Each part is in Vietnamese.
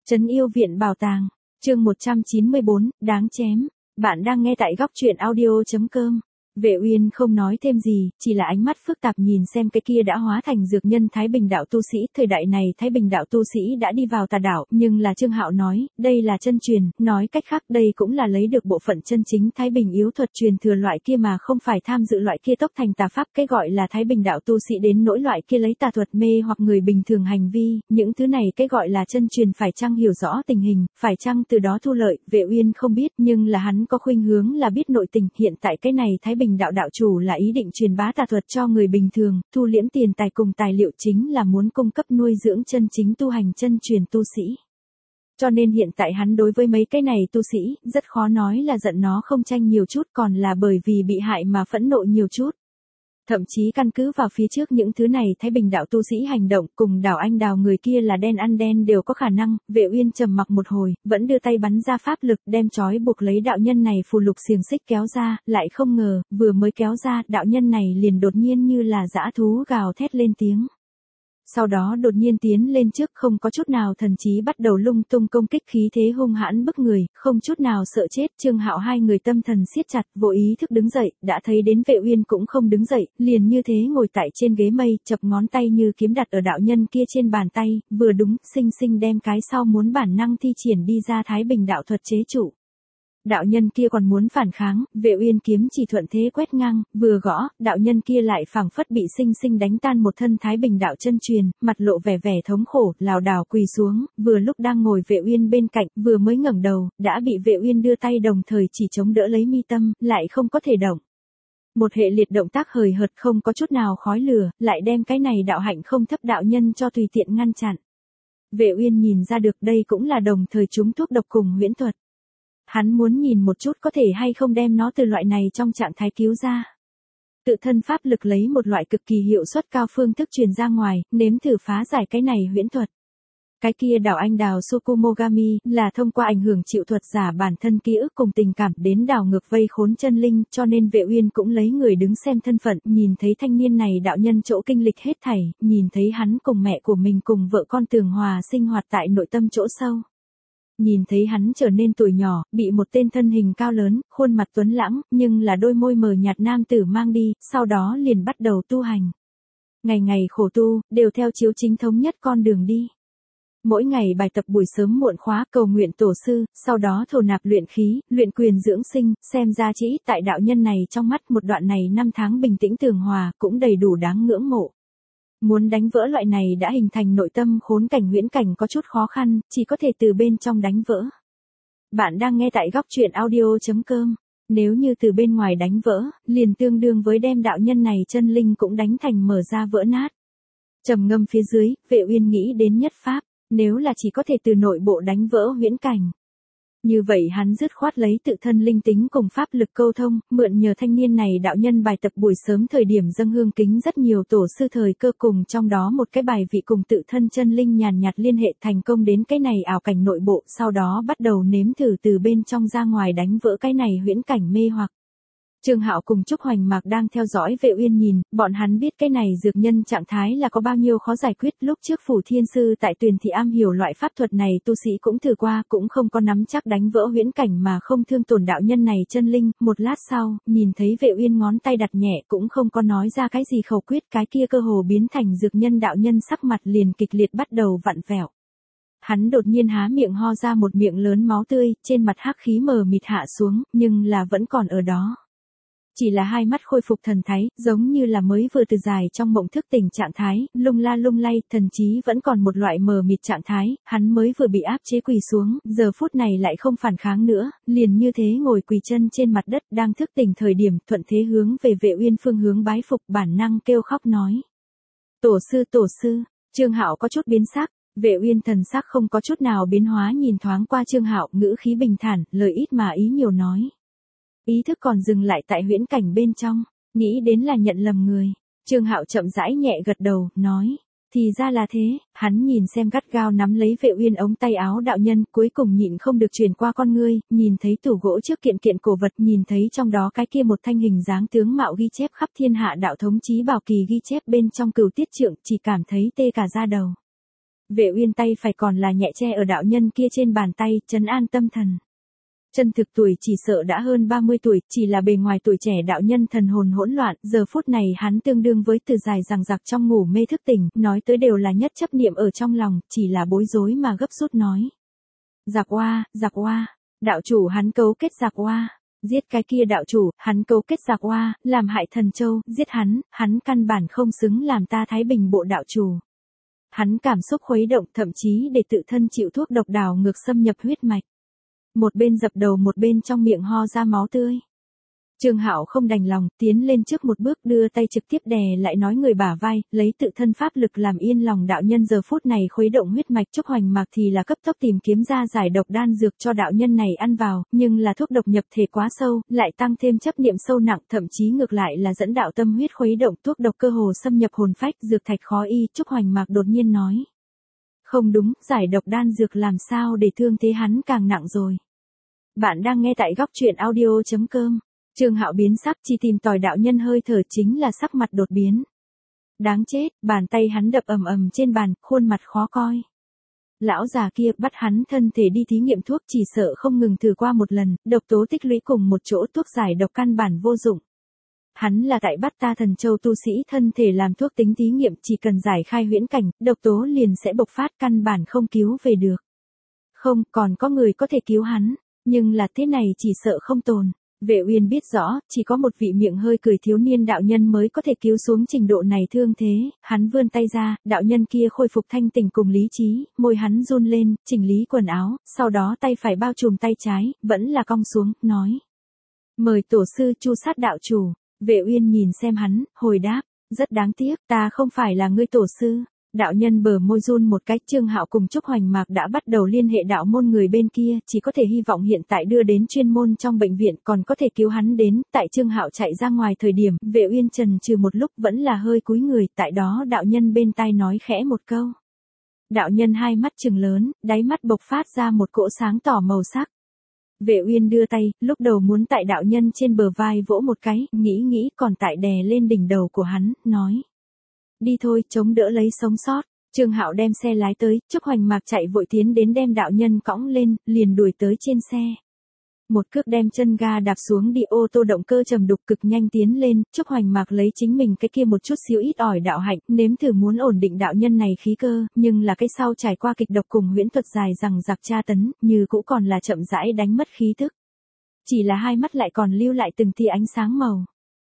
Trấn Yêu Viện Bảo Tàng, chương 194, đáng chém. Bạn đang nghe tại góc truyện audio.com. Vệ Uyên không nói thêm gì, chỉ là ánh mắt phức tạp nhìn xem cái kia đã hóa thành dược nhân Thái Bình đạo tu sĩ. Thời đại này Thái Bình đạo tu sĩ đã đi vào tà đạo, nhưng là Trương Hạo nói, đây là chân truyền, nói cách khác đây cũng là lấy được bộ phận chân chính Thái Bình yếu thuật truyền thừa loại kia mà không phải tham dự loại kia tốc thành tà pháp. Cái gọi là Thái Bình đạo tu sĩ đến nỗi loại kia lấy tà thuật mê hoặc người bình thường hành vi, những thứ này cái gọi là chân truyền phải chăng hiểu rõ tình hình, phải chăng từ đó thu lợi, Vệ Uyên không biết, nhưng là hắn có khuynh hướng là biết nội tình. Hiện tại cái này Thái Bình đạo đạo chủ là ý định truyền bá tà thuật cho người bình thường, thu liễm tiền tài cùng tài liệu chính là muốn cung cấp nuôi dưỡng chân chính tu hành chân truyền tu sĩ. Cho nên hiện tại hắn đối với mấy cái này tu sĩ, rất khó nói là giận nó không tranh nhiều chút, còn là bởi vì bị hại mà phẫn nộ nhiều chút. Thậm chí căn cứ vào phía trước những thứ này Thái Bình đạo tu sĩ hành động cùng Đào Anh Đào người kia là đen ăn đen đều có khả năng. Vệ Uyên trầm mặc một hồi, vẫn đưa tay bắn ra pháp lực đem trói buộc lấy đạo nhân này phù lục xiềng xích kéo ra, lại không ngờ, vừa mới kéo ra, đạo nhân này liền đột nhiên như là dã thú gào thét lên tiếng. Sau đó đột nhiên tiến lên trước không có chút nào thần trí bắt đầu lung tung công kích khí thế hung hãn bức người, không chút nào sợ chết. Trương Hạo hai người tâm thần siết chặt, vô ý thức đứng dậy, đã thấy đến Vệ Uyên cũng không đứng dậy, liền như thế ngồi tại trên ghế mây, chập ngón tay như kiếm đặt ở đạo nhân kia trên bàn tay, vừa đúng, xinh xinh đem cái sau muốn bản năng thi triển đi ra Thái Bình đạo thuật chế trụ. Đạo nhân kia còn muốn phản kháng, Vệ Uyên kiếm chỉ thuận thế quét ngang, vừa gõ, đạo nhân kia lại phảng phất bị sinh sinh đánh tan một thân Thái Bình đạo chân truyền, mặt lộ vẻ vẻ thống khổ, lảo đảo quỳ xuống, vừa lúc đang ngồi Vệ Uyên bên cạnh, vừa mới ngẩng đầu, đã bị Vệ Uyên đưa tay đồng thời chỉ chống đỡ lấy mi tâm, lại không có thể động. Một hệ liệt động tác hời hợt không có chút nào khói lửa, lại đem cái này đạo hạnh không thấp đạo nhân cho tùy tiện ngăn chặn. Vệ Uyên nhìn ra được đây cũng là đồng thời trúng thuốc độc cùng huyễn thuật. Hắn muốn nhìn một chút có thể hay không đem nó từ loại này trong trạng thái cứu ra. Tự thân pháp lực lấy một loại cực kỳ hiệu suất cao phương thức truyền ra ngoài, nếm thử phá giải cái này huyễn thuật. Cái kia Đào Anh Đào Sukumogami là thông qua ảnh hưởng chịu thuật giả bản thân ký ức cùng tình cảm đến đảo ngược vây khốn chân linh, cho nên Vệ Uyên cũng lấy người đứng xem thân phận, nhìn thấy thanh niên này đạo nhân chỗ kinh lịch hết thảy, nhìn thấy hắn cùng mẹ của mình cùng vợ con tường hòa sinh hoạt tại nội tâm chỗ sâu. Nhìn thấy hắn trở nên tuổi nhỏ, bị một tên thân hình cao lớn, khuôn mặt tuấn lãng, nhưng là đôi môi mờ nhạt nam tử mang đi, sau đó liền bắt đầu tu hành. Ngày ngày khổ tu, đều theo chiếu chính thống nhất con đường đi. Mỗi ngày bài tập buổi sớm muộn khóa cầu nguyện tổ sư, sau đó thổ nạp luyện khí, luyện quyền dưỡng sinh, xem ra chỉ tại đạo nhân này trong mắt một đoạn này năm tháng bình tĩnh tường hòa, cũng đầy đủ đáng ngưỡng mộ. Muốn đánh vỡ loại này đã hình thành nội tâm khốn cảnh huyễn cảnh có chút khó khăn, chỉ có thể từ bên trong đánh vỡ. Bạn đang nghe tại góc truyện audio.com. Nếu như từ bên ngoài đánh vỡ, liền tương đương với đem đạo nhân này chân linh cũng đánh thành mở ra vỡ nát. Trầm ngâm phía dưới, Vệ Uyên nghĩ đến nhất pháp, nếu là chỉ có thể từ nội bộ đánh vỡ huyễn cảnh. Như vậy hắn dứt khoát lấy tự thân linh tính cùng pháp lực câu thông, mượn nhờ thanh niên này đạo nhân bài tập buổi sớm thời điểm dâng hương kính rất nhiều tổ sư thời cơ cùng trong đó một cái bài vị cùng tự thân chân linh nhàn nhạt liên hệ thành công đến cái này ảo cảnh nội bộ, sau đó bắt đầu nếm thử từ bên trong ra ngoài đánh vỡ cái này huyễn cảnh mê hoặc. Trương Hạo cùng Trúc Hoành Mạc đang theo dõi Vệ Uyên nhìn, bọn hắn biết cái này dược nhân trạng thái là có bao nhiêu khó giải quyết. Lúc trước Phủ Thiên Sư tại Tuyền Thị am hiểu loại pháp thuật này tu sĩ cũng thử qua, cũng không có nắm chắc đánh vỡ huyễn cảnh mà không thương tổn đạo nhân này chân linh. Một lát sau, nhìn thấy Vệ Uyên ngón tay đặt nhẹ cũng không có nói ra cái gì khẩu quyết, cái kia cơ hồ biến thành dược nhân đạo nhân sắc mặt liền kịch liệt bắt đầu vặn vẹo. Hắn đột nhiên há miệng ho ra một miệng lớn máu tươi, trên mặt hắc khí mờ mịt hạ xuống, nhưng là vẫn còn ở đó. Chỉ là hai mắt khôi phục thần thái, giống như là mới vừa từ dài trong mộng thức tỉnh trạng thái, lung la lung lay, thần trí vẫn còn một loại mờ mịt trạng thái, hắn mới vừa bị áp chế quỳ xuống, giờ phút này lại không phản kháng nữa, liền như thế ngồi quỳ chân trên mặt đất, đang thức tỉnh thời điểm, thuận thế hướng về Vệ Uyên phương hướng bái phục, bản năng kêu khóc nói. Tổ sư, Trương Hạo có chút biến sắc. Vệ Uyên thần sắc không có chút nào biến hóa nhìn thoáng qua Trương Hạo, ngữ khí bình thản, lời ít mà ý nhiều nói. Ý thức còn dừng lại tại huyễn cảnh bên trong, nghĩ đến là nhận lầm người. Trương Hạo chậm rãi nhẹ gật đầu, nói, thì ra là thế. Hắn nhìn xem gắt gao nắm lấy Vệ Uyên ống tay áo đạo nhân, cuối cùng nhịn không được truyền qua con ngươi, nhìn thấy tủ gỗ trước kiện kiện cổ vật, nhìn thấy trong đó cái kia một thanh hình dáng tướng mạo ghi chép khắp thiên hạ đạo thống chí bảo kỳ ghi chép bên trong Cửu Tiết Trượng, chỉ cảm thấy tê cả da đầu. Vệ Uyên tay phải còn là nhẹ che ở đạo nhân kia trên bàn tay, trấn an tâm thần. Chân thực tuổi chỉ sợ đã hơn 30 tuổi, chỉ là bề ngoài tuổi trẻ đạo nhân thần hồn hỗn loạn, giờ phút này hắn tương đương với từ dài dằng dặc trong ngủ mê thức tỉnh, nói tới đều là nhất chấp niệm ở trong lòng, chỉ là bối rối mà gấp rút nói. Giặc oa, đạo chủ hắn cấu kết giặc oa, giết cái kia đạo chủ, hắn cấu kết giặc oa, làm hại thần châu, giết hắn căn bản không xứng làm ta Thái Bình bộ đạo chủ. Hắn cảm xúc khuấy động thậm chí để tự thân chịu thuốc độc đào ngược xâm nhập huyết mạch. Một bên dập đầu một bên trong miệng ho ra máu tươi. Trương Hạo không đành lòng, tiến lên trước một bước đưa tay trực tiếp đè lại nói người bả vai, lấy tự thân pháp lực làm yên lòng đạo nhân giờ phút này khuấy động huyết mạch Trúc Hoành Mạc thì là cấp tốc tìm kiếm ra giải độc đan dược cho đạo nhân này ăn vào, nhưng là thuốc độc nhập thể quá sâu, lại tăng thêm chấp niệm sâu nặng, thậm chí ngược lại là dẫn đạo tâm huyết khuấy động thuốc độc cơ hồ xâm nhập hồn phách, dược thạch khó y, Trúc Hoành Mạc đột nhiên nói. Không đúng, giải độc đan dược làm sao để thương thế hắn càng nặng rồi. Bạn đang nghe tại góc truyện audio.com. Trương Hạo biến sắc chỉ tìm tòi đạo nhân hơi thở chính là sắc mặt đột biến. Đáng chết, bàn tay hắn đập ầm ầm trên bàn, khuôn mặt khó coi. Lão già kia bắt hắn thân thể đi thí nghiệm thuốc chỉ sợ không ngừng thử qua một lần, độc tố tích lũy cùng một chỗ thuốc giải độc căn bản vô dụng. Hắn là tại bắt ta Thần Châu tu sĩ thân thể làm thuốc tính thí nghiệm chỉ cần giải khai huyễn cảnh, độc tố liền sẽ bộc phát căn bản không cứu về được. Không, còn có người có thể cứu hắn, nhưng là thế này chỉ sợ không tồn. Vệ Uyên biết rõ, chỉ có một vị miệng hơi cười thiếu niên đạo nhân mới có thể cứu xuống trình độ này thương thế, hắn vươn tay ra, đạo nhân kia khôi phục thanh tỉnh cùng lý trí, môi hắn run lên, chỉnh lý quần áo, sau đó tay phải bao trùm tay trái, vẫn là cong xuống, nói. Mời tổ sư Chu Sát đạo chủ. Vệ Uyên nhìn xem hắn, hồi đáp, rất đáng tiếc, ta không phải là ngươi tổ sư. Đạo nhân bờ môi run một cái, Trương Hạo cùng Trúc Hoành Mạc đã bắt đầu liên hệ đạo môn người bên kia, chỉ có thể hy vọng hiện tại đưa đến chuyên môn trong bệnh viện còn có thể cứu hắn đến, tại Trương Hạo chạy ra ngoài thời điểm, Vệ Uyên chần chừ một lúc vẫn là hơi cúi người, tại đó đạo nhân bên tai nói khẽ một câu. Đạo nhân hai mắt trừng lớn, đáy mắt bộc phát ra một cỗ sáng tỏ màu sắc. Vệ Uyên đưa tay, lúc đầu muốn tại đạo nhân trên bờ vai vỗ một cái, nghĩ còn tại đè lên đỉnh đầu của hắn, nói. Đi thôi, chống đỡ lấy sống sót. Trương Hạo đem xe lái tới, Trúc Hoành Mạc chạy vội tiến đến đem đạo nhân cõng lên, liền đuổi tới trên xe. Một cước đem chân ga đạp xuống đi ô tô động cơ trầm đục cực nhanh tiến lên, Trúc Hoành Mạc lấy chính mình cái kia một chút xíu ít ỏi đạo hạnh, nếm thử muốn ổn định đạo nhân này khí cơ, nhưng là cái sau trải qua kịch độc cùng huyễn thuật dài rằng giặc tra tấn, như cũng còn là chậm rãi đánh mất khí tức. Chỉ là hai mắt lại còn lưu lại từng tia ánh sáng màu.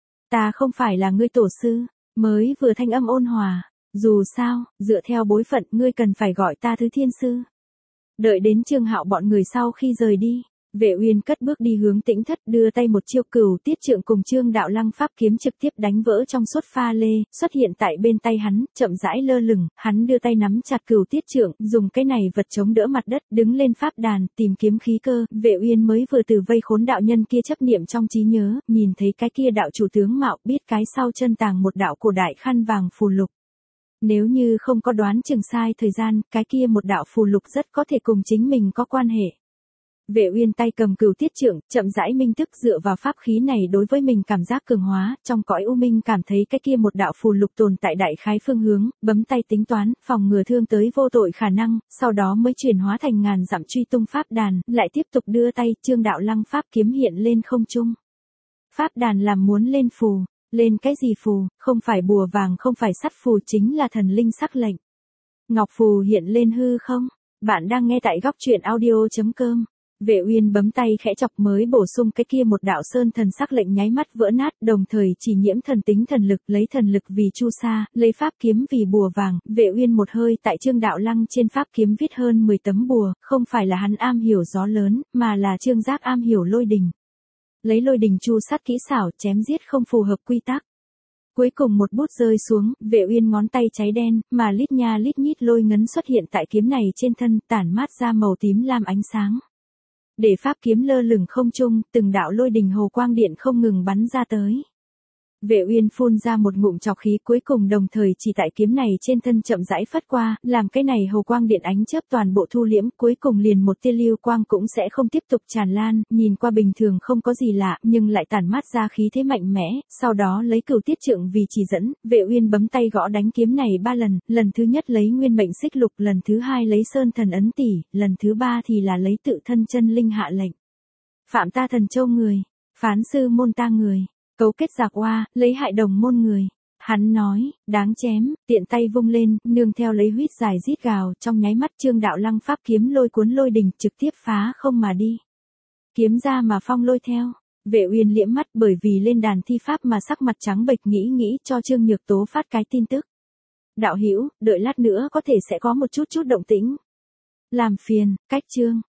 Ta không phải là ngươi tổ sư. Mới vừa thanh âm ôn hòa, dù sao, dựa theo bối phận ngươi cần phải gọi ta Thứ Thiên Sư. Đợi đến Trương Hạo bọn người sau khi rời đi, Vệ Uyên cất bước đi hướng Tĩnh Thất đưa tay một chiêu Cửu Tiết Trượng cùng Trương Đạo Lăng pháp kiếm trực tiếp đánh vỡ trong suốt pha lê, xuất hiện tại bên tay hắn, chậm rãi lơ lửng, hắn đưa tay nắm chặt Cửu Tiết Trượng, dùng cái này vật chống đỡ mặt đất, đứng lên pháp đàn, tìm kiếm khí cơ, Vệ Uyên mới vừa từ vây khốn đạo nhân kia chấp niệm trong trí nhớ, nhìn thấy cái kia đạo chủ tướng mạo, biết cái sau chân tàng một đạo cổ đại khăn vàng phù lục. Nếu như không có đoán chừng sai thời gian, cái kia một đạo phù lục rất có thể cùng chính mình có quan hệ. Vệ Uyên tay cầm Cửu Tiết Trượng, chậm rãi minh thức dựa vào pháp khí này đối với mình cảm giác cường hóa, trong cõi u minh cảm thấy cái kia một đạo phù lục tồn tại đại khái phương hướng, bấm tay tính toán, phòng ngừa thương tới vô tội khả năng, sau đó mới chuyển hóa thành ngàn dặm truy tung pháp đàn, lại tiếp tục đưa tay, Trương Đạo Lăng pháp kiếm hiện lên không trung. Pháp đàn làm muốn lên phù, lên cái gì phù, không phải bùa vàng không phải sắt phù chính là thần linh sắc lệnh. Ngọc phù hiện lên hư không? Bạn đang nghe tại góc truyện audio.com. Vệ Uyên bấm tay khẽ chọc mới bổ sung cái kia một đạo sơn thần sắc lệnh nháy mắt vỡ nát, đồng thời chỉ nhiễm thần tính thần lực, lấy thần lực vì chu sa, lấy pháp kiếm vì bùa vàng, Vệ Uyên một hơi tại Trương Đạo Lăng trên pháp kiếm viết hơn 10 tấm bùa, không phải là hắn am hiểu gió lớn, mà là Trương Giác am hiểu lôi đình. Lấy lôi đình chu sát kỹ xảo, chém giết không phù hợp quy tắc. Cuối cùng một bút rơi xuống, Vệ Uyên ngón tay cháy đen, mà lít nha lít nhít lôi ngấn xuất hiện tại kiếm này trên thân, tản mát ra màu tím lam ánh sáng. Để pháp kiếm lơ lửng không trung, từng đạo lôi đình hồ quang điện không ngừng bắn ra tới. Vệ Uyên phun ra một ngụm trọc khí, cuối cùng đồng thời chỉ tại kiếm này trên thân chậm rãi phất qua, làm cái này hầu quang điện ánh chớp toàn bộ thu liễm, cuối cùng liền một tia lưu quang cũng sẽ không tiếp tục tràn lan, nhìn qua bình thường không có gì lạ, nhưng lại tản mát ra khí thế mạnh mẽ, sau đó lấy Cửu Tiết Trượng vì chỉ dẫn, Vệ Uyên bấm tay gõ đánh kiếm này 3 lần, lần thứ nhất lấy nguyên mệnh xích lục, lần thứ hai lấy sơn thần ấn tỷ, lần thứ ba thì là lấy tự thân chân linh hạ lệnh. Phạm ta thần châu người, phán sư môn ta người, cấu kết giặc oa, lấy hại đồng môn người. Hắn nói, đáng chém, tiện tay vung lên, nương theo lấy huýt dài rít gào, trong nháy mắt Trương Đạo Lăng pháp kiếm lôi cuốn lôi đình, trực tiếp phá không mà đi. Kiếm ra mà phong lôi theo. Vệ Uyên liễm mắt, bởi vì lên đàn thi pháp mà sắc mặt trắng bệch, nghĩ cho Trương Nhược Tố phát cái tin tức. Đạo hữu, đợi lát nữa có thể sẽ có một chút động tĩnh. Làm phiền, cách Trương